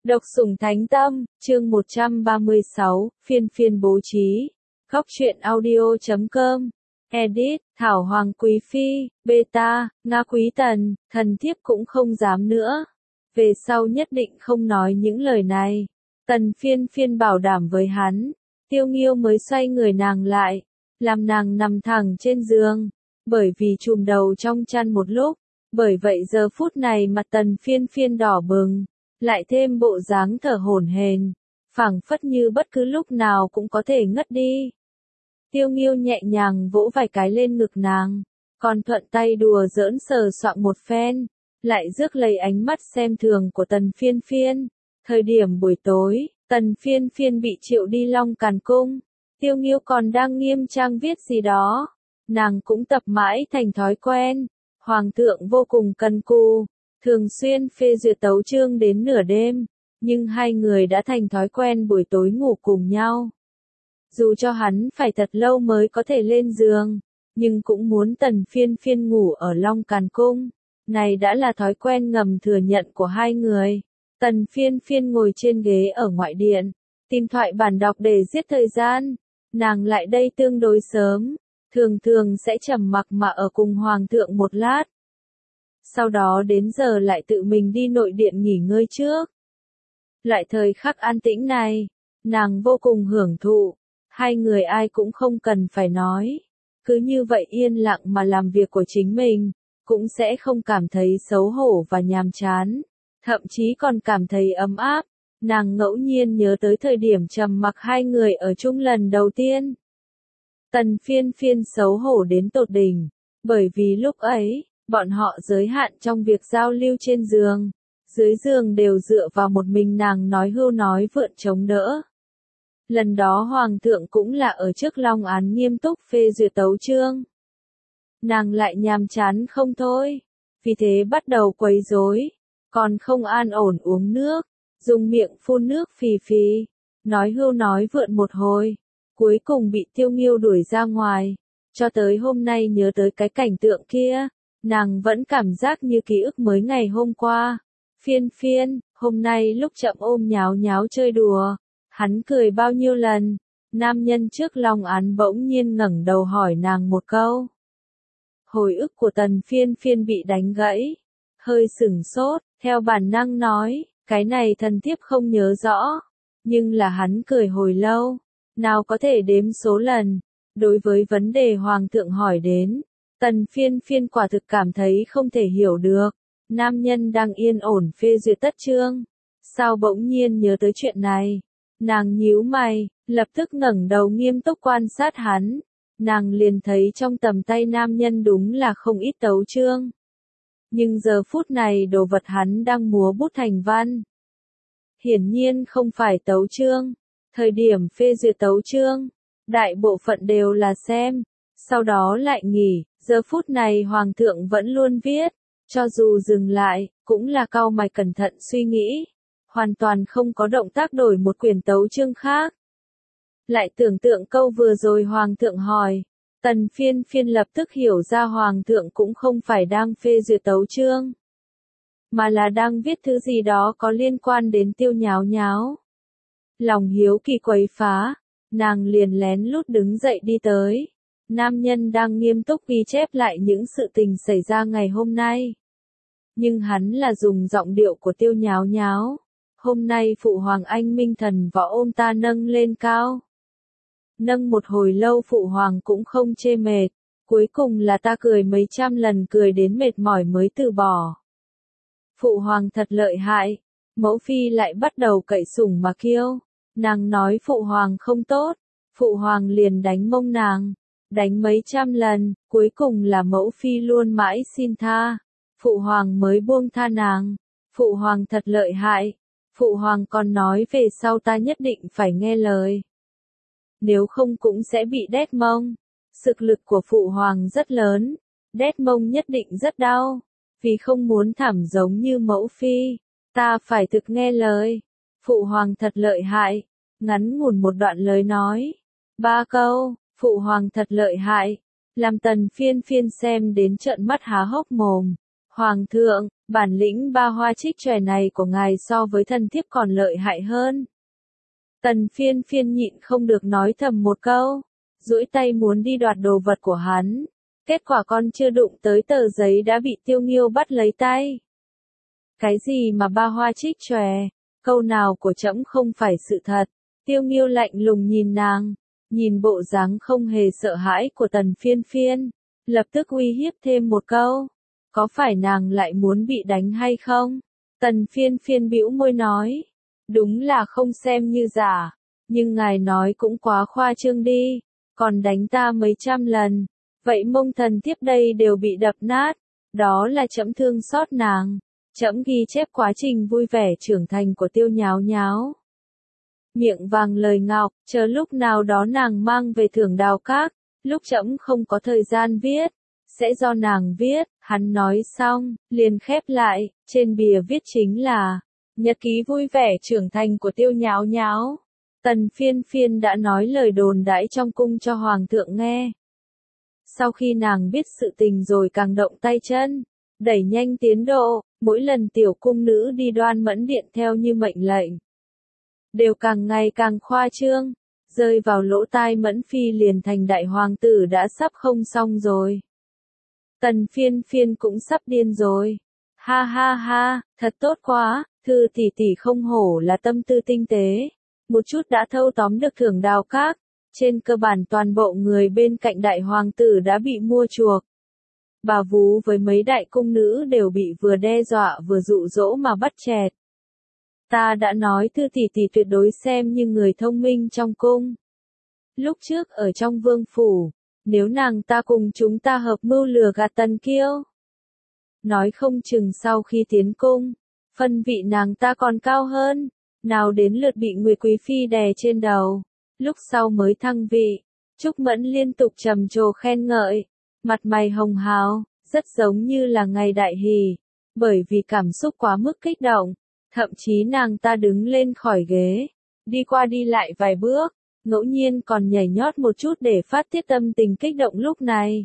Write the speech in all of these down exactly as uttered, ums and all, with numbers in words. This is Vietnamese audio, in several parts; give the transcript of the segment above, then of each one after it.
Độc sủng thánh tâm, chương một trăm ba mươi sáu, phiên phiên bố trí. Góc truyện audio chấm com. Edit, Thảo Hoàng Quý Phi, Beta, Nga Quý Tần, thần thiếp cũng không dám nữa. Về sau nhất định không nói những lời này. Tần phiên phiên bảo đảm với hắn. Tiêu Nghiêu mới xoay người nàng lại, làm nàng nằm thẳng trên giường. Bởi vì chùm đầu trong chăn một lúc, bởi vậy giờ phút này mặt tần phiên phiên đỏ bừng. Lại thêm bộ dáng thở hổn hển, phảng phất như bất cứ lúc nào cũng có thể ngất đi. Tiêu Nghiêu nhẹ nhàng vỗ vài cái lên ngực nàng, còn thuận tay đùa giỡn sờ soạng một phen, lại rước lấy ánh mắt xem thường của tần phiên phiên. Thời điểm buổi tối, tần phiên phiên bị triệu đi Long Càn Cung, Tiêu Nghiêu còn đang nghiêm trang viết gì đó, nàng cũng tập mãi thành thói quen. Hoàng thượng vô cùng cần cù, thường xuyên phê duyệt tấu chương đến nửa đêm, nhưng hai người đã thành thói quen buổi tối ngủ cùng nhau. Dù cho hắn phải thật lâu mới có thể lên giường, nhưng cũng muốn tần phiên phiên ngủ ở Long Càn Cung. Này đã là thói quen ngầm thừa nhận của hai người. Tần phiên phiên ngồi trên ghế ở ngoại điện, tìm thoại bản đọc để giết thời gian. Nàng lại đây tương đối sớm, thường thường sẽ trầm mặc mà ở cùng hoàng thượng một lát. Sau đó đến giờ lại tự mình đi nội điện nghỉ ngơi trước. Loại thời khắc an tĩnh này, nàng vô cùng hưởng thụ, hai người ai cũng không cần phải nói. Cứ như vậy yên lặng mà làm việc của chính mình, cũng sẽ không cảm thấy xấu hổ và nhàm chán, thậm chí còn cảm thấy ấm áp. Nàng ngẫu nhiên nhớ tới thời điểm trầm mặc hai người ở chung lần đầu tiên. Tần phiên phiên xấu hổ đến tột đỉnh, bởi vì lúc ấy, bọn họ giới hạn trong việc giao lưu trên giường, dưới giường đều dựa vào một mình nàng nói hưu nói vượn chống đỡ. Lần đó hoàng thượng cũng là ở trước long án nghiêm túc phê duyệt tấu chương. Nàng lại nhàm chán không thôi, vì thế bắt đầu quấy rối, còn không an ổn uống nước, dùng miệng phun nước phì phì, nói hưu nói vượn một hồi, cuối cùng bị Tiêu Nghiêu đuổi ra ngoài. Cho tới hôm nay nhớ tới cái cảnh tượng kia, nàng vẫn cảm giác như ký ức mới ngày hôm qua. Phiên phiên, hôm nay lúc chậm ôm nháo nháo chơi đùa, hắn cười bao nhiêu lần, nam nhân trước long án bỗng nhiên ngẩng đầu hỏi nàng một câu. Hồi ức của tần phiên phiên bị đánh gãy, hơi sửng sốt, theo bản năng nói, cái này thần thiếp không nhớ rõ, nhưng là hắn cười hồi lâu, nào có thể đếm số lần. Đối với vấn đề hoàng thượng hỏi đến, tần phiên phiên quả thực cảm thấy không thể hiểu được. Nam nhân đang yên ổn phê duyệt tất chương, sao bỗng nhiên nhớ tới chuyện này? Nàng nhíu mày, lập tức ngẩng đầu nghiêm túc quan sát hắn. Nàng liền thấy trong tầm tay nam nhân đúng là không ít tấu chương. Nhưng giờ phút này đồ vật hắn đang múa bút thành văn. Hiển nhiên không phải tấu chương. Thời điểm phê duyệt tấu chương, đại bộ phận đều là xem, sau đó lại nghỉ. Giờ phút này hoàng thượng vẫn luôn viết, cho dù dừng lại, cũng là cau mày cẩn thận suy nghĩ, hoàn toàn không có động tác đổi một quyển tấu chương khác. Lại tưởng tượng câu vừa rồi hoàng thượng hỏi, tần phiên phiên lập tức hiểu ra hoàng thượng cũng không phải đang phê duyệt tấu chương, mà là đang viết thứ gì đó có liên quan đến Tiêu nháo nháo. Lòng hiếu kỳ quấy phá, nàng liền lén lút đứng dậy đi tới. Nam nhân đang nghiêm túc ghi chép lại những sự tình xảy ra ngày hôm nay. Nhưng hắn là dùng giọng điệu của Tiêu nháo nháo. Hôm nay phụ hoàng anh minh thần võ ôm ta nâng lên cao. Nâng một hồi lâu phụ hoàng cũng không chê mệt. Cuối cùng là ta cười mấy trăm lần cười đến mệt mỏi mới từ bỏ. Phụ hoàng thật lợi hại. Mẫu phi lại bắt đầu cậy sủng mà kiêu. Nàng nói phụ hoàng không tốt. Phụ hoàng liền đánh mông nàng. Đánh mấy trăm lần, cuối cùng là mẫu phi luôn mãi xin tha. Phụ hoàng mới buông tha nàng. Phụ hoàng thật lợi hại. Phụ hoàng còn nói về sau ta nhất định phải nghe lời. Nếu không cũng sẽ bị đét mông. Sức lực của phụ hoàng rất lớn. Đét mông nhất định rất đau. Vì không muốn thảm giống như mẫu phi. Ta phải thực nghe lời. Phụ hoàng thật lợi hại. Ngắn ngủn một đoạn lời nói. Ba câu. Phụ hoàng thật lợi hại, làm tần phiên phiên xem đến trợn mắt há hốc mồm. Hoàng thượng, bản lĩnh ba hoa trích chòe này của ngài so với thần thiếp còn lợi hại hơn. Tần Phiên Phiên nhịn không được nói thầm một câu, duỗi tay muốn đi đoạt đồ vật của hắn. Kết quả con chưa đụng tới tờ giấy đã bị Tiêu Nghiêu bắt lấy tay. Cái gì mà ba hoa trích chòe, câu nào của trẫm không phải sự thật. Tiêu Nghiêu lạnh lùng nhìn nàng, nhìn bộ dáng không hề sợ hãi của Tần Phiên Phiên, lập tức uy hiếp thêm một câu. Có phải nàng lại muốn bị đánh hay không? Tần Phiên Phiên bĩu môi nói. Đúng là không xem như giả, nhưng ngài nói cũng quá khoa trương đi, còn đánh ta mấy trăm lần. Vậy mông thần thiếp đây đều bị đập nát, đó là trẫm thương xót nàng. Trẫm ghi chép quá trình vui vẻ trưởng thành của Tiêu Nháo Nháo. Miệng vàng lời ngọc, chờ lúc nào đó nàng mang về Thưởng Đào Các, lúc trẫm không có thời gian viết, sẽ do nàng viết. Hắn nói xong, liền khép lại, trên bìa viết chính là nhật ký vui vẻ trưởng thành của Tiêu Nháo Nháo. Tần Phiên Phiên đã nói lời đồn đãi trong cung cho Hoàng thượng nghe. Sau khi nàng biết sự tình rồi càng động tay chân, đẩy nhanh tiến độ, mỗi lần tiểu cung nữ đi Đoan Mẫn Điện theo như mệnh lệnh, đều càng ngày càng khoa trương, rơi vào lỗ tai Mẫn Phi liền thành đại hoàng tử đã sắp không xong rồi. Tần Phiên Phiên cũng sắp điên rồi. Ha ha ha, thật tốt quá, Thư tỷ tỷ không hổ là tâm tư tinh tế, một chút đã thâu tóm được Thưởng Đào Các. Trên cơ bản toàn bộ người bên cạnh đại hoàng tử đã bị mua chuộc. Bà vú với mấy đại cung nữ đều bị vừa đe dọa vừa dụ dỗ mà bắt chẹt. Ta đã nói Thư tỷ tỷ tuyệt đối xem như người thông minh trong cung. Lúc trước ở trong vương phủ, nếu nàng ta cùng chúng ta hợp mưu lừa gạt Tần Kiêu, nói không chừng sau khi tiến cung, phân vị nàng ta còn cao hơn, nào đến lượt bị Nguyệt Quý Phi đè trên đầu. Lúc sau mới thăng vị, Trúc Mẫn liên tục trầm trồ khen ngợi, mặt mày hồng hào, rất giống như là ngày đại hỷ, bởi vì cảm xúc quá mức kích động, thậm chí nàng ta đứng lên khỏi ghế, đi qua đi lại vài bước, ngẫu nhiên còn nhảy nhót một chút để phát tiết tâm tình kích động lúc này.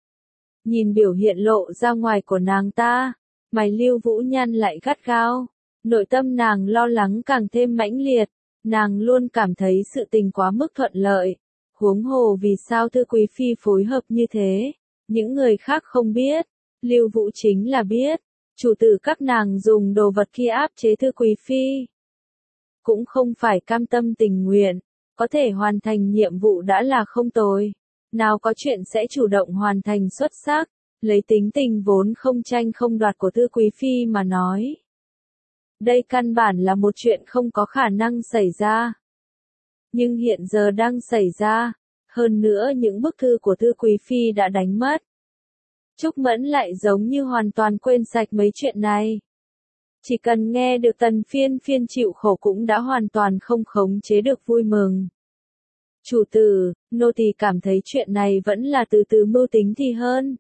Nhìn biểu hiện lộ ra ngoài của nàng ta, mày Lưu Vũ nhăn lại gắt gao, nội tâm nàng lo lắng càng thêm mãnh liệt. Nàng luôn cảm thấy sự tình quá mức thuận lợi, huống hồ vì sao Thư Quý Phi phối hợp như thế, những người khác không biết, Lưu Vũ chính là biết, chủ tử các nàng dùng đồ vật kia áp chế Thư Quý Phi. Cũng không phải cam tâm tình nguyện, có thể hoàn thành nhiệm vụ đã là không tồi, nào có chuyện sẽ chủ động hoàn thành xuất sắc, lấy tính tình vốn không tranh không đoạt của Thư Quý Phi mà nói. Đây căn bản là một chuyện không có khả năng xảy ra. Nhưng hiện giờ đang xảy ra, hơn nữa những bức thư của Thư Quý Phi đã đánh mất. Trúc Mẫn lại giống như hoàn toàn quên sạch mấy chuyện này. Chỉ cần nghe được Tần Phiên Phiên chịu khổ cũng đã hoàn toàn không khống chế được vui mừng. Chủ tử, nô tỳ cảm thấy chuyện này vẫn là từ từ mưu tính thì hơn.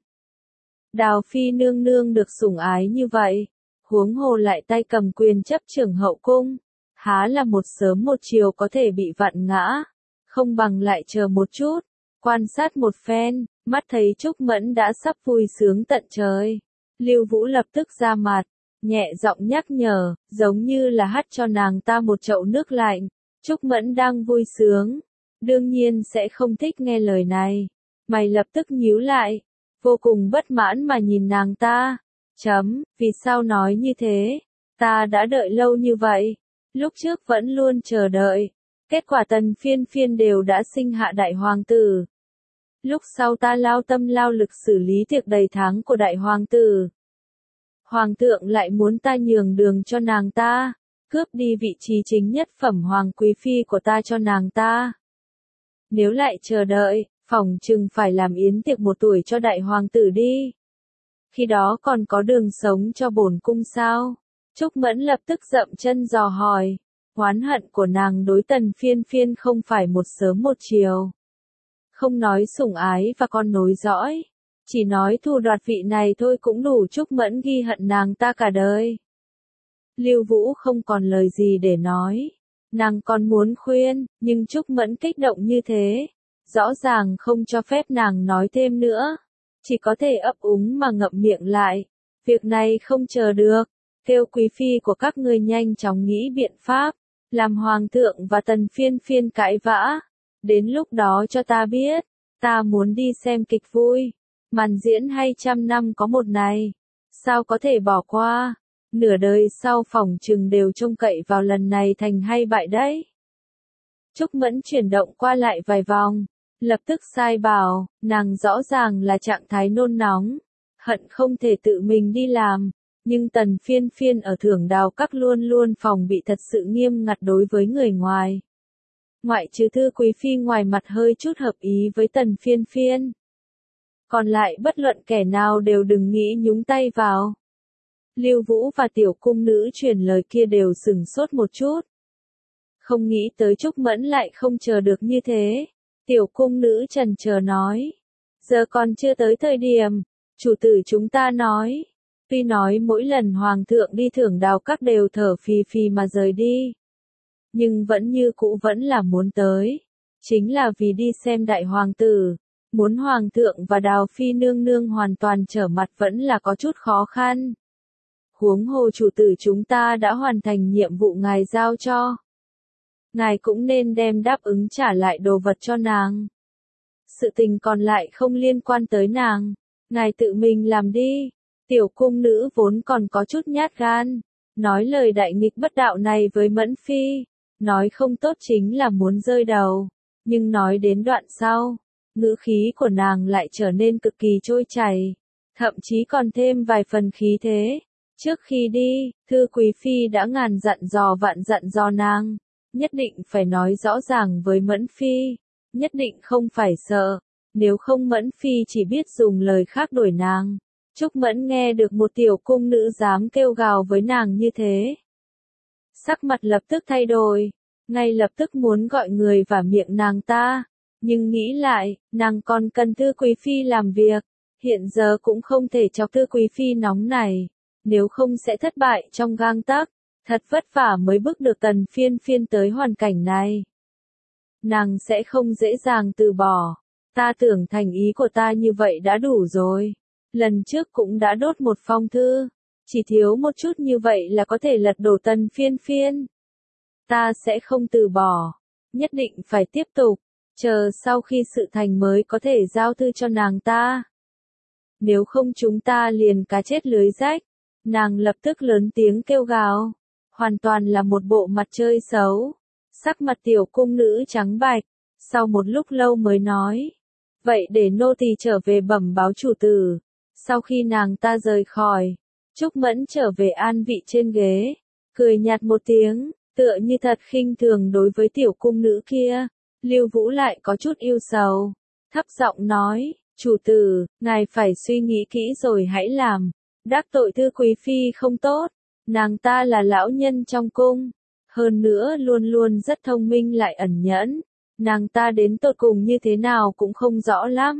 Đào Phi nương nương được sủng ái như vậy, huống hồ lại tay cầm quyền chấp trưởng hậu cung, há là một sớm một chiều có thể bị vặn ngã, không bằng lại chờ một chút, quan sát một phen, mắt thấy Trúc Mẫn đã sắp vui sướng tận trời. Lưu Vũ lập tức ra mặt, nhẹ giọng nhắc nhở, giống như là hắt cho nàng ta một chậu nước lạnh. Trúc Mẫn đang vui sướng, đương nhiên sẽ không thích nghe lời này. Mày lập tức nhíu lại, vô cùng bất mãn mà nhìn nàng ta. Chấm, vì sao nói như thế? Ta đã đợi lâu như vậy, lúc trước vẫn luôn chờ đợi. Kết quả Tần Phiên Phiên đều đã sinh hạ đại hoàng tử. Lúc sau ta lao tâm lao lực xử lý tiệc đầy tháng của đại hoàng tử. Hoàng thượng lại muốn ta nhường đường cho nàng ta, cướp đi vị trí chính nhất phẩm hoàng quý phi của ta cho nàng ta. Nếu lại chờ đợi, phỏng chừng phải làm yến tiệc một tuổi cho đại hoàng tử đi. Khi đó còn có đường sống cho bổn cung sao? Trúc Mẫn lập tức dậm chân dò hỏi. Oán hận của nàng đối Tần Phiên Phiên không phải một sớm một chiều. Không nói sủng ái và con nối dõi, chỉ nói thu đoạt vị này thôi cũng đủ Trúc Mẫn ghi hận nàng ta cả đời. Lưu Vũ không còn lời gì để nói. Nàng còn muốn khuyên, nhưng Trúc Mẫn kích động như thế, rõ ràng không cho phép nàng nói thêm nữa. Chỉ có thể ấp úng mà ngậm miệng lại. Việc này không chờ được, kêu quý phi của các ngươi nhanh chóng nghĩ biện pháp, làm hoàng thượng và tần phiên phiên cãi vã. Đến lúc đó cho ta biết, ta muốn đi xem kịch vui. Màn diễn hay trăm năm có một này, sao có thể bỏ qua, nửa đời sau phỏng chừng đều trông cậy vào lần này thành hay bại đấy. Trúc Mẫn chuyển động qua lại vài vòng, lập tức sai bảo, nàng rõ ràng là trạng thái nôn nóng, hận không thể tự mình đi làm, nhưng tần phiên phiên ở Thưởng Đào Các luôn luôn phòng bị thật sự nghiêm ngặt đối với người ngoài. Ngoại trừ Thư quý phi ngoài mặt hơi chút hợp ý với tần phiên phiên. Còn lại bất luận kẻ nào đều đừng nghĩ nhúng tay vào. Lưu Vũ và tiểu cung nữ truyền lời kia đều sửng sốt một chút. Không nghĩ tới Trúc Mẫn lại không chờ được như thế. Tiểu cung nữ trần chờ nói. Giờ còn chưa tới thời điểm, chủ tử chúng ta nói. Tuy nói mỗi lần hoàng thượng đi Thưởng Đào Các đều thở phì phì mà rời đi. Nhưng vẫn như cũ vẫn là muốn tới. Chính là vì đi xem đại hoàng tử. Muốn hoàng thượng và Đào Phi nương nương hoàn toàn trở mặt vẫn là có chút khó khăn. Huống hồ chủ tử chúng ta đã hoàn thành nhiệm vụ ngài giao cho. Ngài cũng nên đem đáp ứng trả lại đồ vật cho nàng. Sự tình còn lại không liên quan tới nàng. Ngài tự mình làm đi. Tiểu cung nữ vốn còn có chút nhát gan. Nói lời đại nghịch bất đạo này với Mẫn Phi. Nói không tốt chính là muốn rơi đầu. Nhưng nói đến đoạn sau, ngữ khí của nàng lại trở nên cực kỳ trôi chảy. Thậm chí còn thêm vài phần khí thế. Trước khi đi, Thư quý phi đã ngàn dặn dò vạn dặn dò nàng. Nhất định phải nói rõ ràng với Mẫn Phi. Nhất định không phải sợ. Nếu không Mẫn Phi chỉ biết dùng lời khác đuổi nàng. Trúc Mẫn nghe được một tiểu cung nữ dám kêu gào với nàng như thế. Sắc mặt lập tức thay đổi. Ngay lập tức muốn gọi người vào miệng nàng ta. Nhưng nghĩ lại, nàng còn cần Thư quý phi làm việc. Hiện giờ cũng không thể chọc Thư quý phi nóng này. Nếu không sẽ thất bại trong gang tấc. Thật vất vả mới bước được tần phiên phiên tới hoàn cảnh này. Nàng sẽ không dễ dàng từ bỏ. Ta tưởng thành ý của ta như vậy đã đủ rồi. Lần trước cũng đã đốt một phong thư. Chỉ thiếu một chút như vậy là có thể lật đổ tần phiên phiên. Ta sẽ không từ bỏ. Nhất định phải tiếp tục. Chờ sau khi sự thành mới có thể giao thư cho nàng ta. Nếu không chúng ta liền cá chết lưới rách. Nàng lập tức lớn tiếng kêu gào. Hoàn toàn là một bộ mặt chơi xấu. Sắc mặt tiểu cung nữ trắng bạch. Sau một lúc lâu mới nói. Vậy để nô tỳ trở về bẩm báo chủ tử. Sau khi nàng ta rời khỏi. Trúc Mẫn trở về an vị trên ghế. Cười nhạt một tiếng. Tựa như thật khinh thường đối với tiểu cung nữ kia. Lưu Vũ lại có chút yêu sầu. Thấp giọng nói. Chủ tử, ngài phải suy nghĩ kỹ rồi hãy làm. Đắc tội Thư quý phi không tốt. Nàng ta là lão nhân trong cung. Hơn nữa luôn luôn rất thông minh lại ẩn nhẫn. Nàng ta đến tột cùng như thế nào cũng không rõ lắm.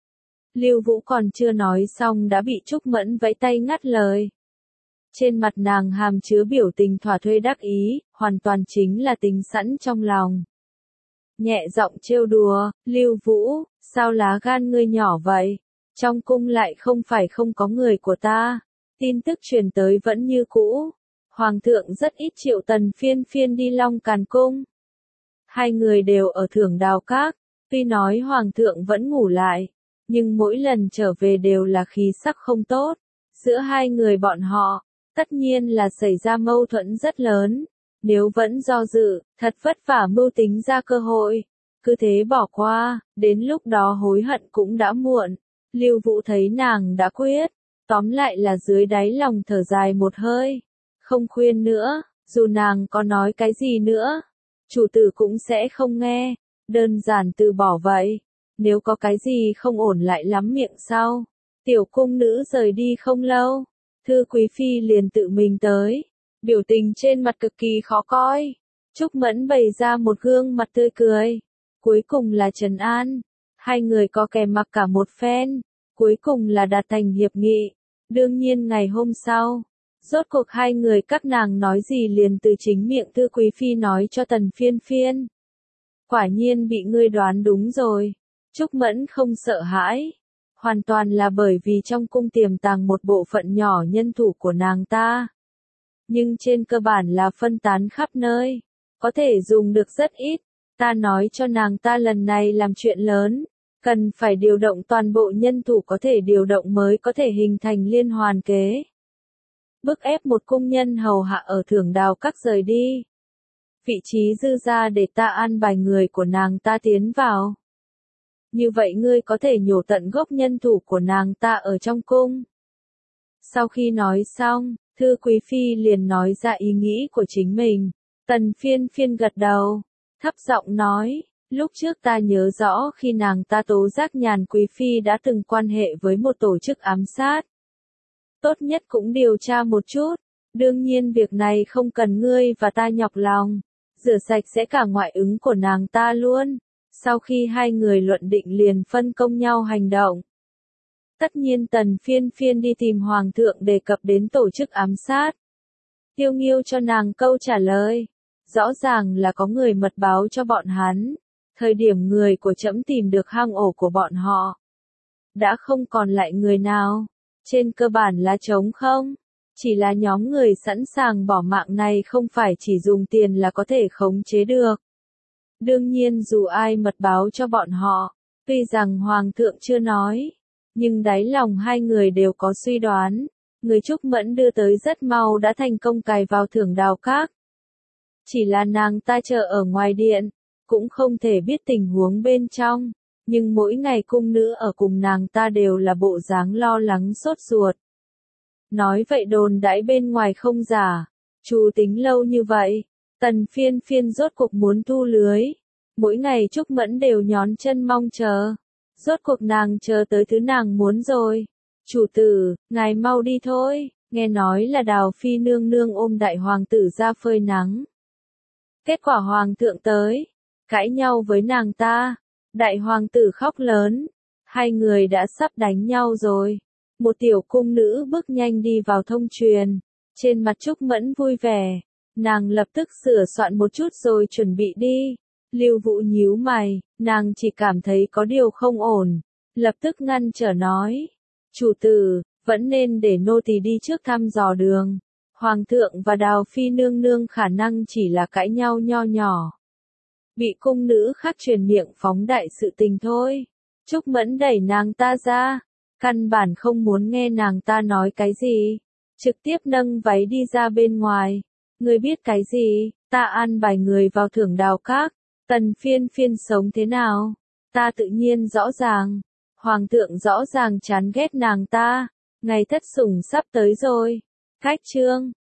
Lưu Vũ còn chưa nói xong đã bị Trúc Mẫn vẫy tay ngắt lời. Trên mặt nàng hàm chứa biểu tình thỏa thuê đắc ý, hoàn toàn chính là tính sẵn trong lòng. Nhẹ giọng trêu đùa, Lưu Vũ, sao lá gan ngươi nhỏ vậy? Trong cung lại không phải không có người của ta. Tin tức truyền tới vẫn như cũ. Hoàng thượng rất ít triệu tần phiên phiên đi Long Càn Cung. Hai người đều ở Thưởng Đào Các. Tuy nói hoàng thượng vẫn ngủ lại. Nhưng mỗi lần trở về đều là khí sắc không tốt. Giữa hai người bọn họ, tất nhiên là xảy ra mâu thuẫn rất lớn. Nếu vẫn do dự, thật vất vả mưu tính ra cơ hội. Cứ thế bỏ qua, đến lúc đó hối hận cũng đã muộn. Lưu Vũ thấy nàng đã quyết. Tóm lại là dưới đáy lòng thở dài một hơi. Không khuyên nữa, dù nàng có nói cái gì nữa. Chủ tử cũng sẽ không nghe. Đơn giản từ bỏ vậy. Nếu có cái gì không ổn lại lắm miệng sau. Tiểu cung nữ rời đi không lâu. Thư quý phi liền tự mình tới. Biểu tình trên mặt cực kỳ khó coi. Trúc Mẫn bày ra một gương mặt tươi cười. Cuối cùng là trấn an. Hai người có kè mặc cả một phen. Cuối cùng là đạt thành hiệp nghị. Đương nhiên ngày hôm sau, rốt cuộc hai người các nàng nói gì liền từ chính miệng Thư quý phi nói cho tần phiên phiên. Quả nhiên bị ngươi đoán đúng rồi. Trúc Mẫn không sợ hãi. hoàn toàn là bởi vì trong cung tiềm tàng một bộ phận nhỏ nhân thủ của nàng ta. Nhưng trên cơ bản là phân tán khắp nơi, có thể dùng được rất ít. Ta nói cho nàng ta lần này làm chuyện lớn, cần phải điều động toàn bộ nhân thủ có thể điều động mới có thể hình thành liên hoàn kế. Bức ép một cung nhân hầu hạ ở Thưởng Đào Các rời đi. Vị trí dư ra để ta an bài người của nàng ta tiến vào. Như vậy ngươi có thể nhổ tận gốc nhân thủ của nàng ta ở trong cung. Sau khi nói xong, Thư Quý Phi liền nói ra ý nghĩ của chính mình. Tần Phiên Phiên gật đầu, thấp giọng nói, lúc trước ta nhớ rõ khi nàng ta tố giác Nhàn Quý Phi đã từng quan hệ với một tổ chức ám sát. Tốt nhất cũng điều tra một chút, đương nhiên việc này không cần ngươi và ta nhọc lòng, rửa sạch sẽ cả ngoại ứng của nàng ta luôn. Sau khi hai người luận định liền phân công nhau hành động. Tất nhiên Tần Phiên Phiên đi tìm Hoàng thượng đề cập đến tổ chức ám sát. Tiêu Nghiêu cho nàng câu trả lời. Rõ ràng là có người mật báo cho bọn hắn. Thời điểm người của trẫm tìm được hang ổ của bọn họ, đã không còn lại người nào. Trên cơ bản là trống không. Chỉ là nhóm người sẵn sàng bỏ mạng này không phải chỉ dùng tiền là có thể khống chế được. Đương nhiên dù ai mật báo cho bọn họ, tuy rằng Hoàng thượng chưa nói, nhưng đáy lòng hai người đều có suy đoán. Người Trúc Mẫn đưa tới rất mau đã thành công cài vào Thưởng Đào Các. Chỉ là nàng ta chờ ở ngoài điện, cũng không thể biết tình huống bên trong, nhưng mỗi ngày cung nữ ở cùng nàng ta đều là bộ dáng lo lắng sốt ruột. Nói vậy đồn đãi bên ngoài không giả, Chu tính lâu như vậy, Tần Phiên Phiên rốt cuộc muốn thu lưới. Mỗi ngày Trúc Mẫn đều nhón chân mong chờ. Rốt cuộc nàng chờ tới thứ nàng muốn rồi. Chủ tử, ngài mau đi thôi, nghe nói là Đào Phi nương nương ôm đại hoàng tử ra phơi nắng. Kết quả hoàng thượng tới, cãi nhau với nàng ta, đại hoàng tử khóc lớn, hai người đã sắp đánh nhau rồi. Một tiểu cung nữ bước nhanh đi vào thông truyền, trên mặt Trúc Mẫn vui vẻ, nàng lập tức sửa soạn một chút rồi chuẩn bị đi. Lưu Vũ nhíu mày, nàng chỉ cảm thấy có điều không ổn, lập tức ngăn trở nói, chủ tử, vẫn nên để nô tỳ đi trước thăm dò đường. Hoàng thượng và Đào Phi nương nương khả năng chỉ là cãi nhau nho nhỏ. Bị cung nữ khác truyền miệng phóng đại sự tình thôi. Trúc Mẫn đẩy nàng ta ra, căn bản không muốn nghe nàng ta nói cái gì. Trực tiếp nâng váy đi ra bên ngoài. Ngươi biết cái gì, ta an bài người vào Thưởng Đào Các. Tần Phiên Phiên sống thế nào? Ta tự nhiên rõ ràng. Hoàng thượng rõ ràng chán ghét nàng ta. Ngày thất sủng sắp tới rồi. Cách chương